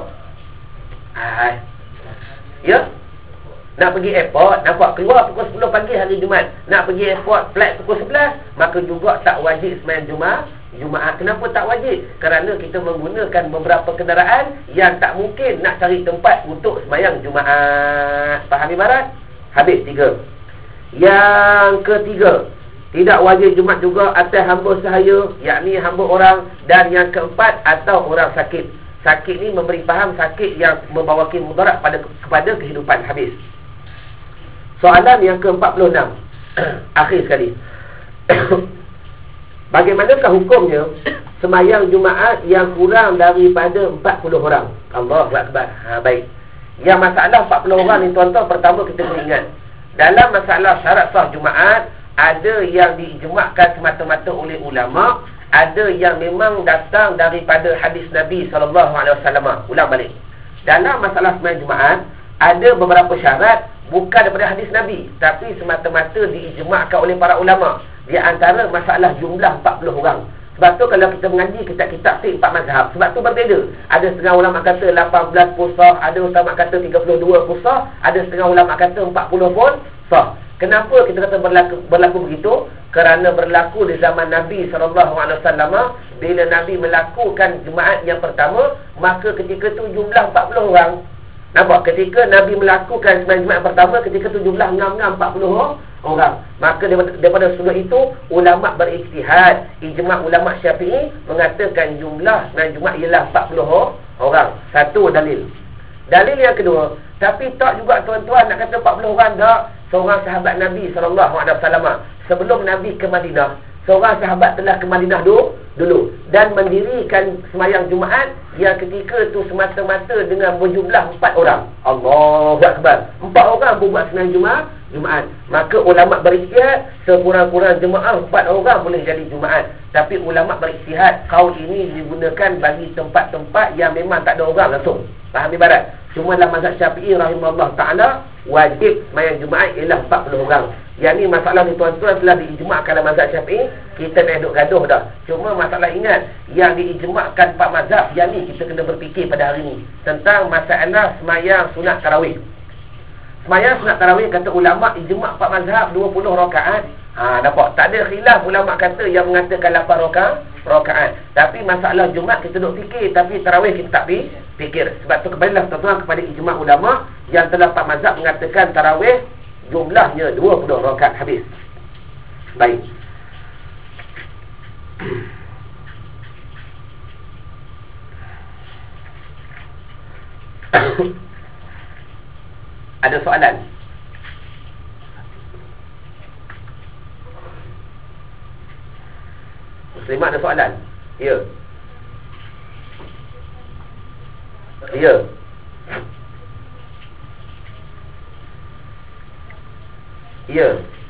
Nak pergi airport, nampak, keluar pukul 10 pagi hari Jumaat, nak pergi airport flight pukul 11, maka juga tak wajib sembahyang Jumaat. Kenapa tak wajib? Kerana kita menggunakan beberapa kenderaan yang tak mungkin nak cari tempat untuk sembahyang Jumaat. Faham ibarat? Habis 3. Yang ketiga, tidak wajib Jumaat juga atas hamba sahaya, yakni hamba orang. Dan yang keempat, atau orang sakit. Sakit ni memberi faham sakit yang membawa mudarat kepada kehidupan. Habis. Soalan yang ke-46 akhir sekali. Bagaimanakah hukumnya semayang Jumaat yang kurang daripada 40 orang. Allahu Akbar. Baik. Yang masalah 40 orang ni tuan-tuan, pertama kita kena ingat, dalam masalah syarat sah Jumaat, ada yang diijma'kan semata-mata oleh ulama', ada yang memang datang daripada hadis Nabi SAW. Ulang balik. Dalam masalah sembahyang Jumaat, ada beberapa syarat bukan daripada hadis Nabi, tapi semata-mata diijma'kan oleh para ulama'. Di antara masalah jumlah 40 orang. Sebab tu kalau kita mengaji kitab-kitab fiqh 4 mazhab, sebab tu berbeza. Ada setengah ulama kata 18 pun sah, ada ulama kata 32 pun sah, ada setengah ulama kata 40 pun sah. Kenapa kita kata berlaku begitu? Kerana berlaku di zaman Nabi SAW. Bila Nabi melakukan Jumaat yang pertama, maka ketika tu jumlah 40 orang. Nampak? Ketika Nabi melakukan sembahyang Jumaat pertama, ketika tu jumlah ngam-ngam 40 orang. Maka daripada sudut itu, ulama' berijtihad. Ijma' ulama' Syafi'i mengatakan jumlah sembahyang Jumaat ialah 40 orang. Satu dalil. Dalil yang kedua, tapi tak juga tuan-tuan nak kata 40 orang tak. Seorang sahabat Nabi SAW, sebelum Nabi ke Madinah, seorang sahabat telah ke Madinah dulu dan mendirikan semayang Jumaat yang ketika itu semata-mata dengan berjumlah 4 orang. Allahu Akbar. 4 orang pun buat semayang Jumaat. Maka ulama' berijtihad, sekurang-kurang jemaah 4 orang boleh jadi Jumaat. Tapi ulama' berijtihad, kaul ini digunakan bagi tempat-tempat yang memang tak ada orang langsung. Faham ibarat? Cuma dalam mazhab Syafi'i rahimahullah ta'ala, wajib semayang Jumaat ialah 40 orang. Yang ni masalah ni tuan-tuan telah diijma'kan dalam mazhab Syafi'i. Kita dah duduk gaduh dah. Cuma masalah ingat, yang diijma'kan 4 mazhab, yang ni kita kena berfikir pada hari ni tentang masalah semayang sunat tarawih. Semayang sunat tarawih, kata ulama' ijma' 4 mazhab 20 rakaat. Nampak? Tak ada khilaf ulama' kata yang mengatakan 8 rakaat. Tapi masalah Jumaat kita duduk fikir, tapi tarawih kita tak fikir. Sebab tu kembalilah tuan-tuan kepada ijma' ulama' yang telah 4 mazhab mengatakan tarawih jumlahnya 20 rakaat habis. Baik. Ada soalan? Muslimat ada soalan? Ya. Ya. Ya.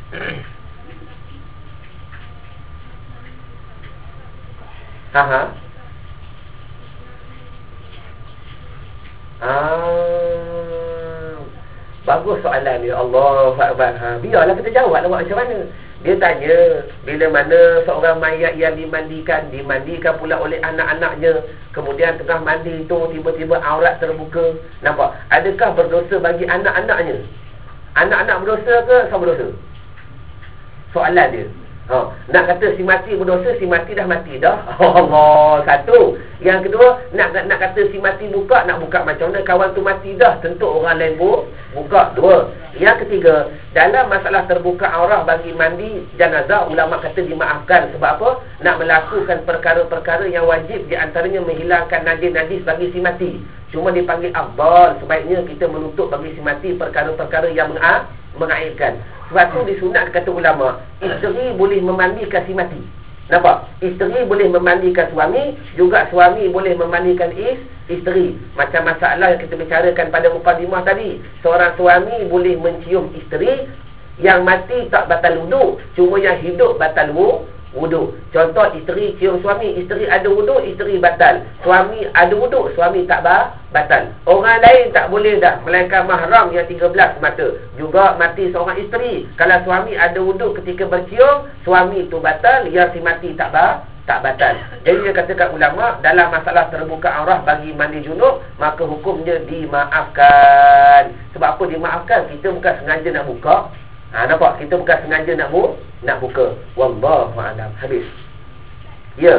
Bagus soalan dia. Allahu Akbar. Biarlah kita jawab lah macam mana. Dia tanya, bila mana seorang mayat yang dimandikan pula oleh anak-anaknya, kemudian tengah mandi tu tiba-tiba aurat terbuka. Nampak? Adakah berdosa bagi anak-anaknya? Anak-anak berdosa ke sama berdosa? Soalan dia. Nak kata si mati berdosa, si mati dah mati dah. Allah, satu. Yang kedua, nak kata si mati buka, nak buka macam mana? Kawan tu mati dah, tentu orang lain buka. Dua. Yang ketiga, dalam masalah terbuka aurah bagi mandi jenazah, ulama kata dimaafkan. Sebab apa? Nak melakukan perkara-perkara yang wajib, di antaranya menghilangkan najis-najis bagi si mati. Cuma dipanggil afdal, sebaiknya kita menutup bagi si mati perkara-perkara yang mengaibkan. Sebab tu disunat kata ulama, isteri boleh memandikan si mati. Nampak? Isteri boleh memandikan suami, juga suami boleh memandikan isteri. Macam masalah yang kita bicarakan pada mukadimah tadi. Seorang suami boleh mencium isteri, yang mati tak batal wudu, cuma yang hidup batal wudu. Contoh, isteri cium suami, isteri ada wudu, isteri batal. Suami ada wudu, suami tak batal. Orang lain tak boleh dah, melainkan mahram yang 13 semata. Juga mati seorang isteri, kalau suami ada wudu ketika bercium, suami tu batal, yang si mati tak batal. Jadi dia katakan ulama, dalam masalah terbuka aurah bagi mandi junub, maka hukumnya dimaafkan. Sebab apa dimaafkan? Kita bukan sengaja nak buka. Nampak? Kita bukan sengaja nak buka. Wallahu a'lam. Habis. Ya.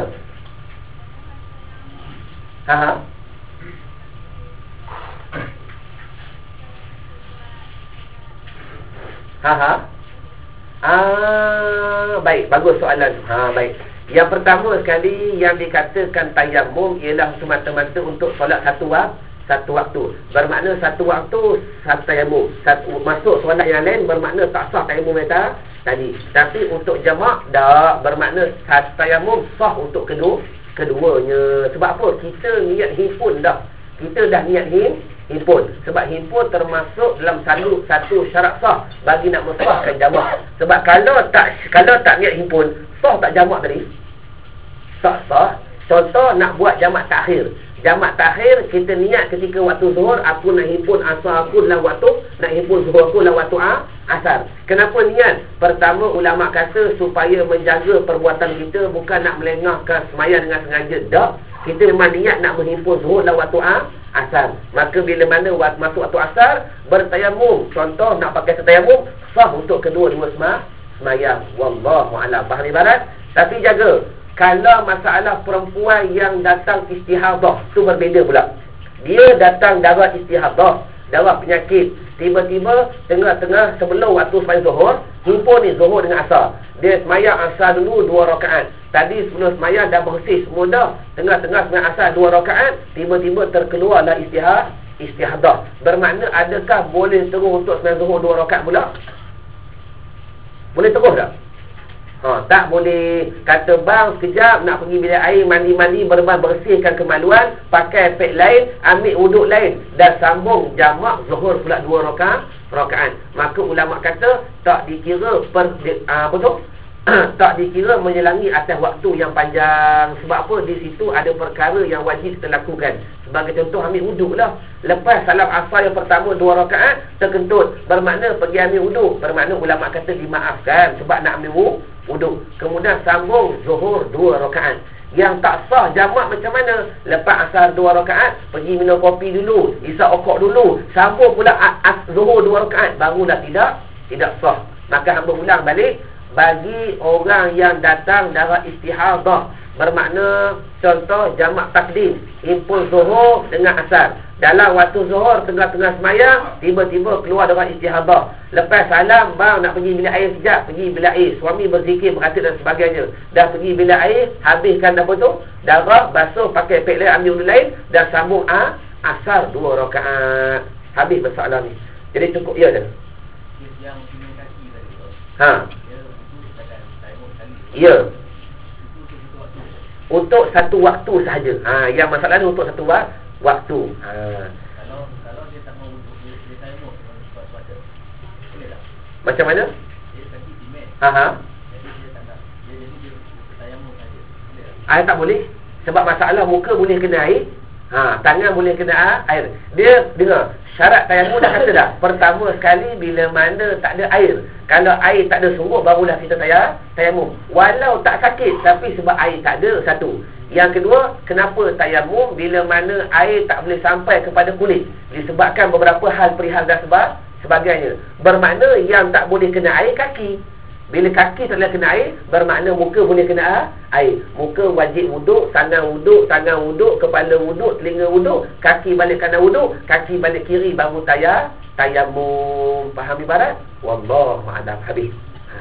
Baik, bagus soalan. Baik. Yang pertama sekali yang dikatakan tayamum ialah semata-mata untuk solat satu waktu. Bermakna satu waktu satu tayamum. Masuk solat yang lain bermakna tak sah tayamum tadi. Tapi untuk jamak dah bermakna satu tayamum sah untuk keduanya. Sebab apa? Kita niat himpun dah. Kita dah niat himpun. Sebab himpun termasuk dalam satu syarat sah bagi nak mensahkan jamak. Sebab kalau tak niat himpun, sah tak jamak tadi? Tak sah. Contoh nak buat jamak takhir. Jamak takhir kita niat ketika waktu zuhur, aku nak himpun asar aku dalam waktu, nak himpun zuhur aku dalam waktu asar. Kenapa niat? Pertama, ulama kata supaya menjaga perbuatan kita, bukan nak melengahkan sembahyang dengan sengaja. Tak. Kita memang niat nak menghimpun zuhur dalam waktu asar. Maka bila mana masuk waktu asar, bertayamum. Contoh nak pakai tayamum, sah untuk kedua-dua sembahyang. Wallahu a'lam. Faham ibarat? Tapi jaga, kalau masalah perempuan yang datang istihadah, tu berbeza pula. Dia datang darah istihadah, darah penyakit. Tiba-tiba tengah-tengah sebelum waktu sembahyang zuhur, himpun ni zuhur dengan asar. Dia sembahyang asar dulu 2 rakaat. Tadi sebelum sembahyang dah bersih semua dah. Tengah-tengah sembahyang asar 2 rakaat, tiba-tiba terkeluarlah istihadah. Bermakna adakah boleh terus untuk sembahyang zuhur 2 rakaat pula? Boleh terus tak? Tak boleh. Kata bang sekejap nak pergi bilik air, mandi-mandi, bersihkan kemaluan, pakai pek lain, ambil wuduk lain, dan sambung jamak zuhur pula 2 rakaat. Maka ulama kata tak dikira tak dikira menyelangi atas waktu yang panjang. Sebab apa? Di situ ada perkara yang wajib kita lakukan. Sebagai contoh, ambil wuduk lah. Lepas salam asar yang pertama 2 rakaat terkentut, bermakna pergi ambil wuduk. Bermakna ulama kata dimaafkan sebab nak ambil wuduk. Kemudian sambung zuhur 2 rakaat. Yang tak sah jamak macam mana? Lepas asar 2 rakaat, pergi minum kopi dulu, isap okok dulu, sambung pula zuhur 2 rakaat, barulah tidak sah. Maka hamba ulang balik, bagi orang yang datang darah istihadah, bermakna contoh jamak takdim, himpun zuhur dengan asar. Dalam waktu zuhur, tengah-tengah semayang, tiba-tiba keluar darah istihadah. Lepas salam, bang nak pergi bilik air sekejap, pergi bilik air. Suami berzikir, berkata dan sebagainya. Dah pergi bilik air, habiskan apa tu? Darah, basuh, pakai pek lain, ambil dulu lain, dan sambung asar 2 rakaat. Habis masalah ni. Jadi cukup ya dah. Yang punya kaki tadi tu. Ya. Untuk satu waktu sahaja. Yang masalah ni untuk satu waktu. Kalau dia tak mau dia tayamum dengan cuaca. Boleh tak? Macam mana? Dia kaki simen. Jadi dia tak nak. Dia tayamum saja. Boleh tak? Tak boleh. Sebab masalah muka boleh kena air. Tangan boleh kena air. Dia dengar syarat tayamum dah kata dah. Pertama sekali bila mana tak ada air. Kalau air tak ada sungguh, barulah kita tayamum. Walau tak sakit, tapi sebab air tak ada, satu. Yang kedua, kenapa tayamum bila mana air tak boleh sampai kepada kulit? Disebabkan beberapa hal perihal dan sebagainya. Bermakna yang tak boleh kena air kaki. Bila kaki tak boleh kena air, bermakna muka boleh kena air. Muka wajib wuduk, tangan wuduk, kepala wuduk, telinga wuduk, kaki balik kanan wuduk, kaki balik kiri baru tayamum. Faham ibarat? Wallahu a'lam. Habis.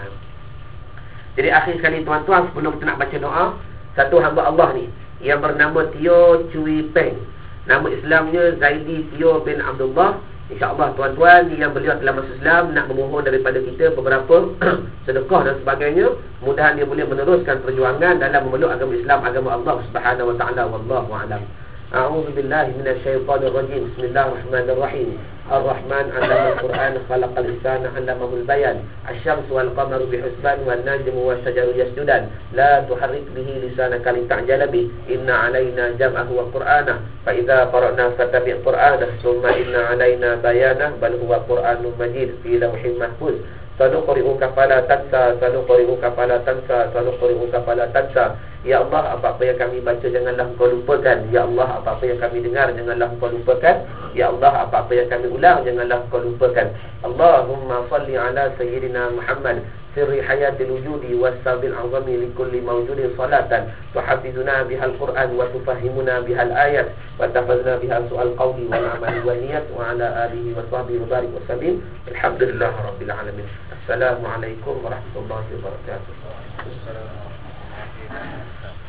Jadi akhir sekali tuan-tuan, sebelum kita nak baca doa, satu hamba Allah ni yang bernama Tio Cui Peng, nama Islamnya Zaidi Tio bin Abdullah. InsyaAllah tuan-tuan yang beliau telah masuk Islam, nak memohon daripada kita beberapa sedekah dan sebagainya. Mudahan dia boleh meneruskan perjuangan dalam memeluk agama Islam, agama Allah Subhanahu wa ta'ala. Wallahu a'lam. A'udzu billahi minasyaitonir rajim. Bismillahirrahmanirrahim. Ar-Rahman 'allama al-Qur'an, khalaqal insana 'allamahul bayan. Asy-syamsu wal qamaru bihusban wan najmu wasyajaru yasjudan. La tuharrik bihi lisanaka lita'jala bih. Inna 'alaina jam'ahu wa qur'ana. Fa idza qara'na fattabi' qur'ana, tsumma inna 'alaina bayana, bal huwa Qur'anun majid fi lawhin mahfuz. Sanuqri'uka fala tansa, sanuqri'uka fala tansa, sanuqri'uka fala tansa. Ya Allah, apa-apa yang kami baca janganlah Engkau lupakan. Ya Allah, apa-apa yang kami dengar janganlah Engkau lupakan. Ya Allah, apa-apa yang kami ulang janganlah Engkau lupakan. Allahumma salli ala sayyidina Muhammad sirri hayatil wujudi wassabil azami likulli mawjudin salatan tuhafizuna bihal Qur'an wa tufahimuna bihal ayat wa tafazna bihal su'al qawli wal amali wa niyat wa ala alihi wa sahbihi wa barik wa sallim. Alhamdulillah Rabbil Alamin. Assalamualaikum warahmatullahi wabarakatuh.